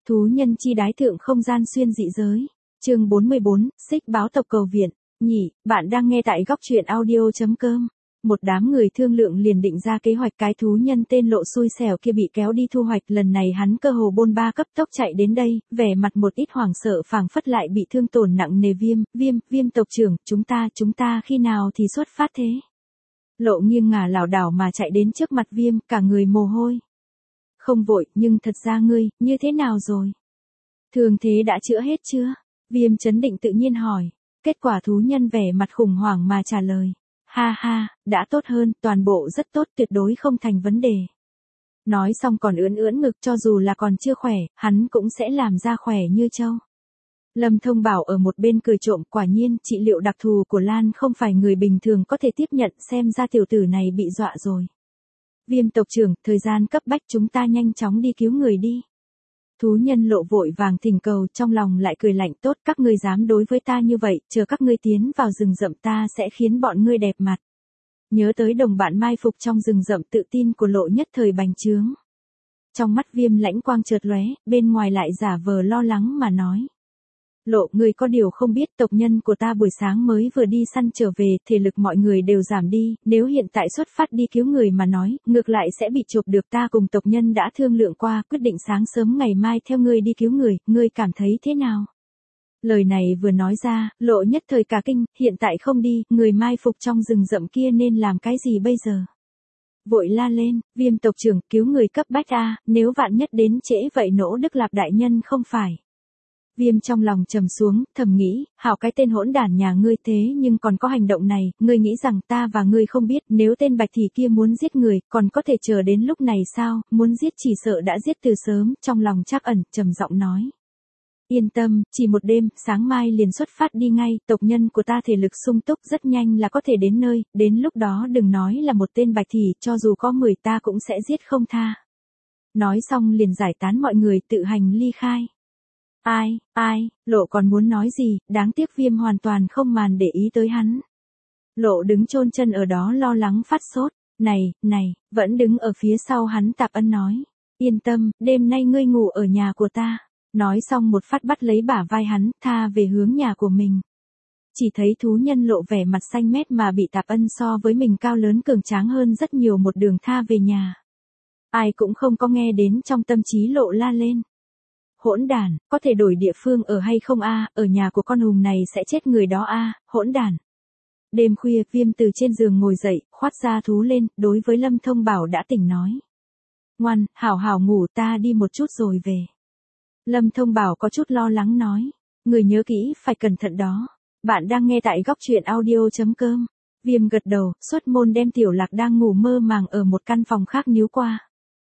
Thú nhân chi đái thượng không gian xuyên dị giới. Chương 44, xích báo tộc cầu viện. Nhỉ, bạn đang nghe tại góc truyện audio.com. Một đám người thương lượng liền định ra kế hoạch cái thú nhân tên Lộ xui xẻo kia bị kéo đi thu hoạch. Lần này hắn cơ hồ bôn ba cấp tốc chạy đến đây, vẻ mặt một ít hoảng sợ phảng phất lại bị thương tổn nặng nề. Viêm tộc trưởng, chúng ta khi nào thì xuất phát thế? Lộ nghiêng ngả lảo đảo mà chạy đến trước mặt Viêm, cả người mồ hôi. Không vội, nhưng thật ra ngươi, như thế nào rồi? Thương thế đã chữa hết chưa? Viêm trấn định tự nhiên hỏi. Kết quả thú nhân vẻ mặt khủng hoảng mà trả lời. Ha, đã tốt hơn, toàn bộ rất tốt, tuyệt đối không thành vấn đề. Nói xong còn ưỡn ngực, cho dù là còn chưa khỏe, hắn cũng sẽ làm ra khỏe như trâu. Lâm Thông Bảo ở một bên cười trộm, quả nhiên, trị liệu đặc thù của Lan không phải người bình thường có thể tiếp nhận, xem ra tiểu tử này bị dọa rồi. Viêm tộc trưởng, thời gian cấp bách, chúng ta nhanh chóng đi cứu người đi. Thú nhân Lộ vội vàng thỉnh cầu, trong lòng lại cười lạnh, tốt, các ngươi dám đối với ta như vậy, chờ các ngươi tiến vào rừng rậm ta sẽ khiến bọn ngươi đẹp mặt. Nhớ tới đồng bạn mai phục trong rừng rậm, tự tin của Lộ nhất thời bành trướng. Trong mắt Viêm lãnh quang chợt lóe, bên ngoài lại giả vờ lo lắng mà nói. Lộ, người có điều không biết, tộc nhân của ta buổi sáng mới vừa đi săn trở về, thể lực mọi người đều giảm đi, nếu hiện tại xuất phát đi cứu người mà nói, ngược lại sẽ bị chộp được. Ta cùng tộc nhân đã thương lượng qua, quyết định sáng sớm ngày mai theo ngươi đi cứu người, ngươi cảm thấy thế nào? Lời này vừa nói ra, Lộ nhất thời cả kinh, hiện tại không đi, người mai phục trong rừng rậm kia nên làm cái gì bây giờ? Vội la lên, Viêm tộc trưởng, cứu người cấp bách a, nếu vạn nhất đến trễ vậy nỗ Đức Lạp đại nhân không phải. Viêm trong lòng trầm xuống, thầm nghĩ, hảo cái tên hỗn đản nhà ngươi thế nhưng còn có hành động này, ngươi nghĩ rằng ta và ngươi không biết, nếu tên Bạch Thị kia muốn giết người, còn có thể chờ đến lúc này sao, muốn giết chỉ sợ đã giết từ sớm, trong lòng trắc ẩn, trầm giọng nói. Yên tâm, chỉ một đêm, sáng mai liền xuất phát đi ngay, tộc nhân của ta thể lực sung túc rất nhanh là có thể đến nơi, đến lúc đó đừng nói là một tên Bạch Thị, cho dù có 10 ta cũng sẽ giết không tha. Nói xong liền giải tán mọi người tự hành ly khai. Ai, Lộ còn muốn nói gì, đáng tiếc Viêm hoàn toàn không màn để ý tới hắn. Lộ đứng chôn chân ở đó lo lắng phát sốt, này, vẫn đứng ở phía sau hắn Tạp Ân nói. Yên tâm, đêm nay ngươi ngủ ở nhà của ta. Nói xong một phát bắt lấy bả vai hắn, tha về hướng nhà của mình. Chỉ thấy thú nhân Lộ vẻ mặt xanh mét mà bị Tạp Ân so với mình cao lớn cường tráng hơn rất nhiều, một đường tha về nhà. Ai cũng không có nghe đến, trong tâm trí Lộ la lên. Hỗn đản, có thể đổi địa phương ở hay không a, ở nhà của con hùng này sẽ chết người đó a, hỗn đản. Đêm khuya, Viêm từ trên giường ngồi dậy, khoát da thú lên, đối với Lâm Thông Bảo đã tỉnh nói. Ngoan, hảo ngủ, ta đi một chút rồi về. Lâm Thông Bảo có chút lo lắng nói. Người nhớ kỹ, phải cẩn thận đó. Bạn đang nghe tại góc truyện audio.com. Viêm gật đầu, xuất môn đem Tiểu Lạc đang ngủ mơ màng ở một căn phòng khác níu qua.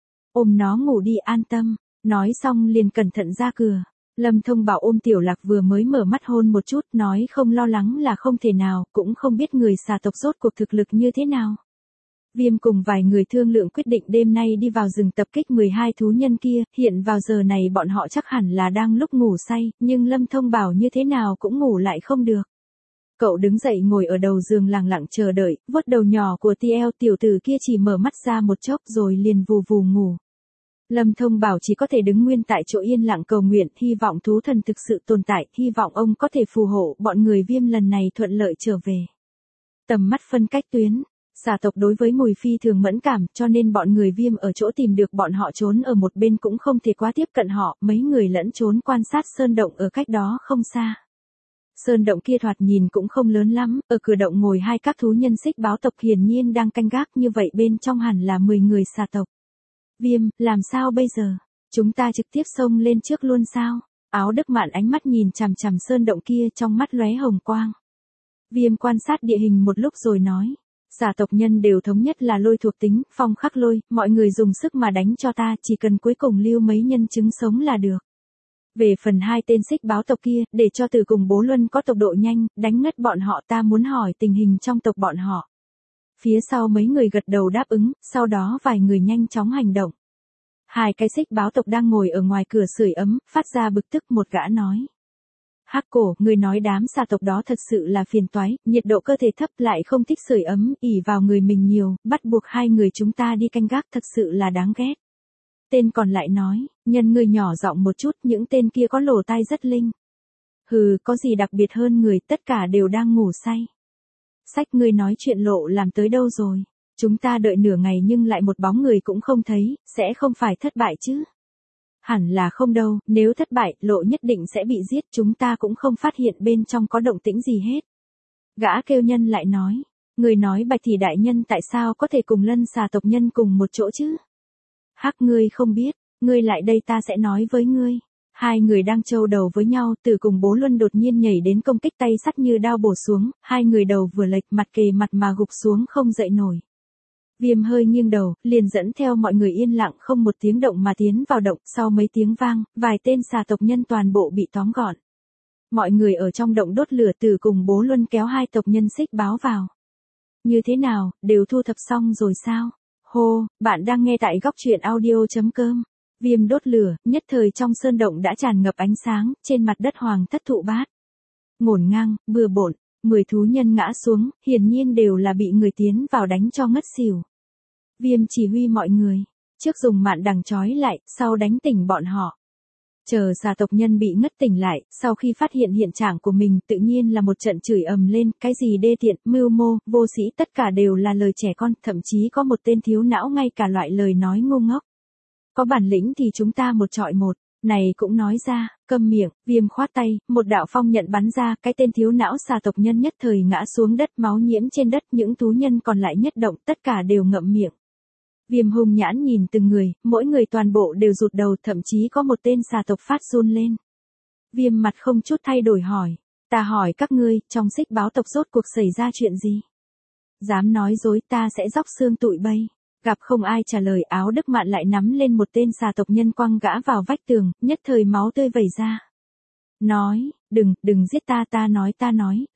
Ôm nó ngủ đi, an tâm. Nói xong liền cẩn thận ra cửa. Lâm Thông Bảo ôm Tiểu Lạc vừa mới mở mắt hôn một chút, nói không lo lắng là không thể nào, cũng không biết người xà tộc rốt cuộc thực lực như thế nào. Viêm cùng vài người thương lượng quyết định đêm nay đi vào rừng tập kích 12 thú nhân kia, hiện vào giờ này bọn họ chắc hẳn là đang lúc ngủ say, nhưng Lâm Thông Bảo như thế nào cũng ngủ lại không được. Cậu đứng dậy ngồi ở đầu giường lặng lặng chờ đợi, vuốt đầu nhỏ của TL, tiểu tử kia chỉ mở mắt ra một chốc rồi liền vù vù ngủ. Lâm Thông Bảo chỉ có thể đứng nguyên tại chỗ yên lặng cầu nguyện, hy vọng thú thần thực sự tồn tại, hy vọng ông có thể phù hộ bọn người Viêm lần này thuận lợi trở về. Tầm mắt phân cách tuyến, xà tộc đối với mùi phi thường mẫn cảm, cho nên bọn người Viêm ở chỗ tìm được bọn họ trốn ở một bên cũng không thể quá tiếp cận họ, mấy người lẫn trốn quan sát sơn động ở cách đó không xa. Sơn động kia thoạt nhìn cũng không lớn lắm, ở cửa động ngồi hai các thú nhân xích báo tộc hiển nhiên đang canh gác, như vậy bên trong hẳn là 10 người xà tộc. Viêm, làm sao bây giờ? Chúng ta trực tiếp xông lên trước luôn sao? Áo Đức Mạn ánh mắt nhìn chằm chằm sơn động kia, trong mắt lóe hồng quang. Viêm quan sát địa hình một lúc rồi nói. Xà tộc nhân đều thống nhất là lôi thuộc tính, phong khắc lôi, mọi người dùng sức mà đánh cho ta, chỉ cần cuối cùng lưu mấy nhân chứng sống là được. Về phần hai tên xích báo tộc kia, để cho từ cùng Bố Luân có tốc độ nhanh, đánh ngất bọn họ, ta muốn hỏi tình hình trong tộc bọn họ. Phía sau mấy người gật đầu đáp ứng, sau đó vài người nhanh chóng hành động. Hai cái xích báo tộc đang ngồi ở ngoài cửa sưởi ấm, phát ra bực tức, một gã nói. Hắc Cổ, người nói đám xà tộc đó thật sự là phiền toái, nhiệt độ cơ thể thấp lại không thích sưởi ấm, ỉ vào người mình nhiều, bắt buộc hai người chúng ta đi canh gác thật sự là đáng ghét. Tên còn lại nói, nhân ngươi nhỏ giọng một chút, những tên kia có lỗ tai rất linh. Hừ, có gì đặc biệt hơn người, tất cả đều đang ngủ say. Sách ngươi nói chuyện lộ làm tới đâu rồi? Chúng ta đợi nửa ngày nhưng lại một bóng người cũng không thấy, sẽ không phải thất bại chứ? Hẳn là không đâu, nếu thất bại, lộ nhất định sẽ bị giết, chúng ta cũng không phát hiện bên trong có động tĩnh gì hết. Gã kêu nhân lại nói, người nói Bạch Thị đại nhân tại sao có thể cùng Lân Xà tộc nhân cùng một chỗ chứ? Hắc, ngươi không biết, ngươi lại đây ta sẽ nói với ngươi. Hai người đang trâu đầu với nhau, Tử cùng Bố Luân đột nhiên nhảy đến công kích, tay sắt như đao bổ xuống, hai người đầu vừa lệch, mặt kề mặt mà gục xuống không dậy nổi. Viêm hơi nghiêng đầu, liền dẫn theo mọi người yên lặng không một tiếng động mà tiến vào động, sau mấy tiếng vang, vài tên xà tộc nhân toàn bộ bị tóm gọn. Mọi người ở trong động đốt lửa, Tử cùng Bố Luân kéo hai tộc nhân xích báo vào. Như thế nào, đều thu thập xong rồi sao? Hô, bạn đang nghe tại góc truyện audio.com. Viêm đốt lửa, nhất thời trong sơn động đã tràn ngập ánh sáng, trên mặt đất hoàng thất thụ bát. Ngổn ngang, bừa bộn, 10 thú nhân ngã xuống, hiển nhiên đều là bị người tiến vào đánh cho ngất xỉu. Viêm chỉ huy mọi người, trước dùng mạn đằng trói lại, sau đánh tỉnh bọn họ. Chờ xà tộc nhân bị ngất tỉnh lại, sau khi phát hiện hiện trạng của mình tự nhiên là một trận chửi ầm lên, cái gì đê tiện, mưu mô, vô sĩ, tất cả đều là lời trẻ con, thậm chí có một tên thiếu não ngay cả loại lời nói ngu ngốc. Có bản lĩnh thì chúng ta một trọi một, này cũng nói ra, câm miệng, Viêm khoát tay, một đạo phong nhận bắn ra, cái tên thiếu não xà tộc nhân nhất thời ngã xuống đất, máu nhiễm trên đất, những thú nhân còn lại nhất động, tất cả đều ngậm miệng. Viêm hung nhãn nhìn từng người, mỗi người toàn bộ đều rụt đầu, thậm chí có một tên xà tộc phát run lên. Viêm mặt không chút thay đổi hỏi, ta hỏi các ngươi, trong xích báo tộc rốt cuộc xảy ra chuyện gì? Dám nói dối ta sẽ róc xương tụi bây. Gặp không ai trả lời, Áo Đức Mạn lại nắm lên một tên xà tộc nhân quăng gã vào vách tường, nhất thời máu tươi vẩy ra. Nói, đừng giết ta nói,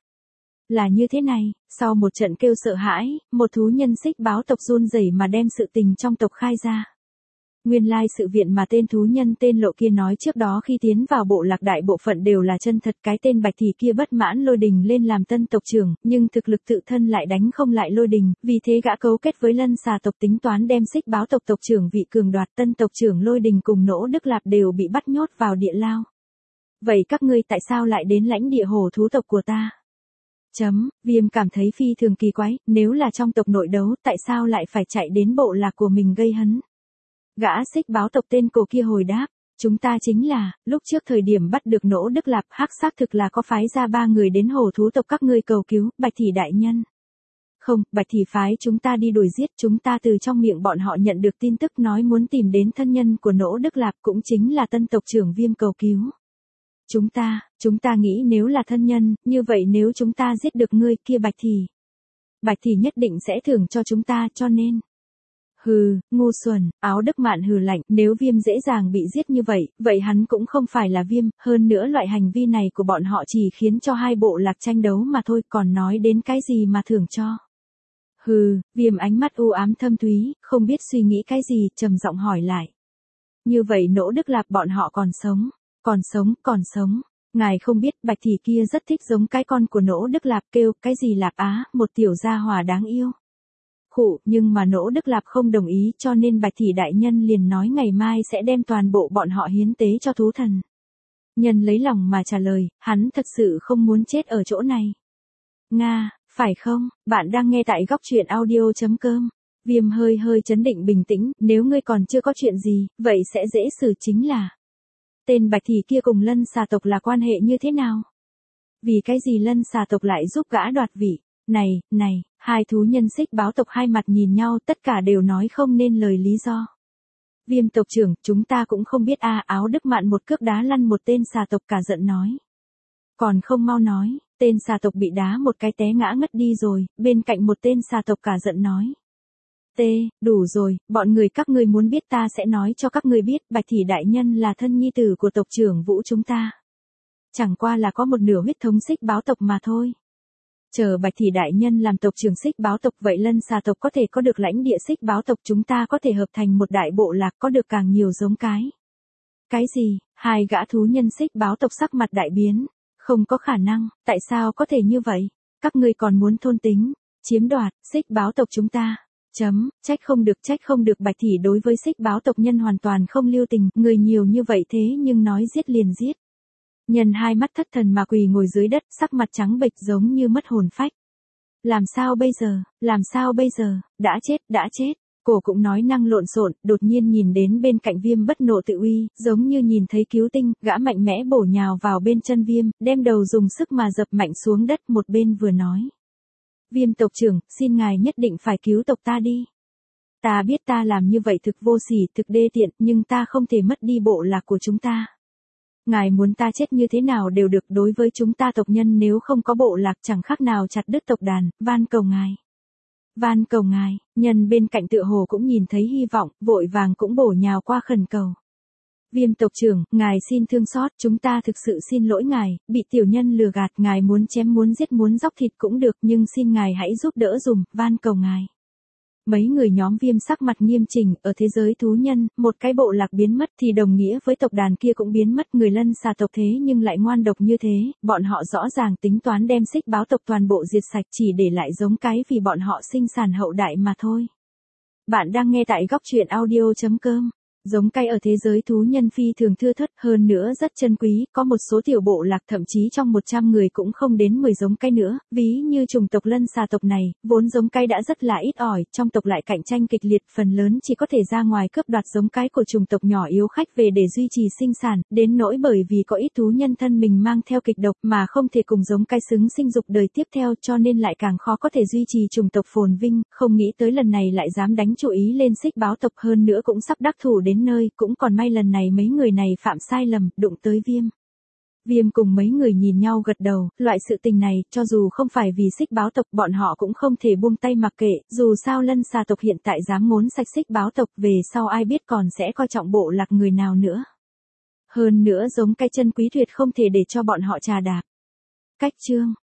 là như thế này, sau một trận kêu sợ hãi, một thú nhân xích báo tộc run rẩy mà đem sự tình trong tộc khai ra. Nguyên lai sự viện mà tên thú nhân tên Lộ kia nói trước đó khi tiến vào bộ lạc đại bộ phận đều là chân thật, cái tên Bạch Thị kia bất mãn Lôi Đình lên làm tân tộc trưởng, nhưng thực lực tự thân lại đánh không lại Lôi Đình, vì thế gã cấu kết với Lân Xà tộc tính toán đem xích báo tộc tộc trưởng vị cường đoạt, tân tộc trưởng Lôi Đình cùng Nỗ Đức Lạp đều bị bắt nhốt vào địa lao. Vậy các ngươi tại sao lại đến lãnh địa hổ thú tộc của ta? Viêm cảm thấy phi thường kỳ quái, nếu là trong tộc nội đấu, tại sao lại phải chạy đến bộ lạc của mình gây hấn? Gã xích báo tộc tên cổ kia hồi đáp, chúng ta chính là, lúc trước thời điểm bắt được Nỗ Đức Lạp, hắc xác thực là có phái ra 3 người đến hổ thú tộc các ngươi cầu cứu, Bạch Thị đại nhân. Không, Bạch Thị phái chúng ta đi đuổi giết, chúng ta từ trong miệng bọn họ nhận được tin tức nói muốn tìm đến thân nhân của Nỗ Đức Lạp, cũng chính là tân tộc trưởng Viêm cầu cứu. Chúng ta nghĩ nếu là thân nhân, như vậy nếu chúng ta giết được ngươi kia Bạch Thị nhất định sẽ thưởng cho chúng ta, cho nên. Hừ, ngu xuẩn, Áo Đức Mạn hừ lạnh, nếu Viêm dễ dàng bị giết như vậy hắn cũng không phải là Viêm, hơn nữa loại hành vi này của bọn họ chỉ khiến cho hai bộ lạc tranh đấu mà thôi, còn nói đến cái gì mà thưởng cho. Hừ, Viêm ánh mắt u ám thâm thúy, không biết suy nghĩ cái gì, trầm giọng hỏi lại. Như vậy Nỗ Đức Lạp bọn họ còn sống. Ngài không biết Bạch Thị kia rất thích giống cái con của Nỗ Đức Lạp, kêu cái gì Lạp Á, một tiểu gia hỏa đáng yêu. Khụ, nhưng mà Nỗ Đức Lạp không đồng ý, cho nên Bạch Thị đại nhân liền nói ngày mai sẽ đem toàn bộ bọn họ hiến tế cho thú thần. Nhân lấy lòng mà trả lời, hắn thật sự không muốn chết ở chỗ này. Nga, phải không? Bạn đang nghe tại góc truyện audio.com. Viêm hơi chấn định bình tĩnh, nếu ngươi còn chưa có chuyện gì, vậy sẽ dễ xử, chính là tên Bạch Thị kia cùng Lân Xà tộc là quan hệ như thế nào? Vì cái gì Lân Xà tộc lại giúp gã đoạt vị? Này, hai thú nhân xích báo tộc hai mặt nhìn nhau, tất cả đều nói không nên lời lý do. Viêm tộc trưởng, chúng ta cũng không biết a. Áo Đức Mạn một cước đá lăn một tên xà tộc, cả giận nói. Còn không mau nói, tên xà tộc bị đá một cái té ngã ngất đi rồi, bên cạnh một tên xà tộc cả giận nói. Đủ rồi, bọn người các ngươi muốn biết ta sẽ nói cho các ngươi biết, Bạch Thị đại nhân là thân nhi tử của tộc trưởng Vũ chúng ta. Chẳng qua là có một nửa huyết thống xích báo tộc mà thôi. Chờ Bạch Thị đại nhân làm tộc trưởng xích báo tộc, vậy Lân Xà tộc có thể có được lãnh địa xích báo tộc, chúng ta có thể hợp thành một đại bộ lạc, có được càng nhiều giống cái. Cái gì? Hai gã thú nhân xích báo tộc sắc mặt đại biến. Không có khả năng, tại sao có thể như vậy? Các ngươi còn muốn thôn tính, chiếm đoạt xích báo tộc chúng ta? Trách không được Bạch Thị đối với xích báo tộc nhân hoàn toàn không lưu tình, người nhiều như vậy thế nhưng nói giết liền giết. Nhân hai mắt thất thần mà quỳ ngồi dưới đất, sắc mặt trắng bệch giống như mất hồn phách. Làm sao bây giờ, đã chết. Cổ cũng nói năng lộn xộn, đột nhiên nhìn đến bên cạnh Viêm bất nộ tự uy, giống như nhìn thấy cứu tinh, gã mạnh mẽ bổ nhào vào bên chân Viêm, đem đầu dùng sức mà dập mạnh xuống đất, một bên vừa nói. Viêm tộc trưởng, xin ngài nhất định phải cứu tộc ta đi. Ta biết ta làm như vậy thực vô sỉ, thực đê tiện, nhưng ta không thể mất đi bộ lạc của chúng ta. Ngài muốn ta chết như thế nào đều được, đối với chúng ta tộc nhân nếu không có bộ lạc chẳng khác nào chặt đứt tộc đàn, van cầu ngài, nhân bên cạnh tựa hồ cũng nhìn thấy hy vọng, vội vàng cũng bổ nhào qua khẩn cầu. Viêm tộc trưởng, ngài xin thương xót, chúng ta thực sự xin lỗi ngài, bị tiểu nhân lừa gạt, ngài muốn chém muốn giết muốn dóc thịt cũng được, nhưng xin ngài hãy giúp đỡ dùm, van cầu ngài. Mấy người nhóm Viêm sắc mặt nghiêm chỉnh, ở thế giới thú nhân, một cái bộ lạc biến mất thì đồng nghĩa với tộc đàn kia cũng biến mất, người lân xà tộc thế nhưng lại ngoan độc như thế, bọn họ rõ ràng tính toán đem xích báo tộc toàn bộ diệt sạch chỉ để lại giống cái vì bọn họ sinh sản hậu đại mà thôi. Bạn đang nghe tại góc truyện audio.com. Giống cây ở thế giới thú nhân phi thường thưa thớt, hơn nữa rất chân quý, có một số tiểu bộ lạc thậm chí trong 100 người cũng không đến 10 giống cây nữa, ví như chủng tộc lân xà tộc này, vốn giống cây đã rất là ít ỏi, trong tộc lại cạnh tranh kịch liệt, phần lớn chỉ có thể ra ngoài cướp đoạt giống cây của chủng tộc nhỏ yếu khách về để duy trì sinh sản, đến nỗi bởi vì có ít thú nhân thân mình mang theo kịch độc mà không thể cùng giống cây xứng sinh dục đời tiếp theo cho nên lại càng khó có thể duy trì chủng tộc phồn vinh, không nghĩ tới lần này lại dám đánh chú ý lên xích báo tộc hơn nữa cũng sắp đắc thủ đến nơi, cũng còn may lần này mấy người này phạm sai lầm, đụng tới Viêm. Viêm cùng mấy người nhìn nhau gật đầu, loại sự tình này, cho dù không phải vì xích báo tộc, bọn họ cũng không thể buông tay mặc kệ, dù sao lân xà tộc hiện tại dám ngốn sạch xích báo tộc, về sau ai biết còn sẽ coi trọng bộ lạc người nào nữa. Hơn nữa giống cái chân quý tuyệt không thể để cho bọn họ trà đạp. Cách chương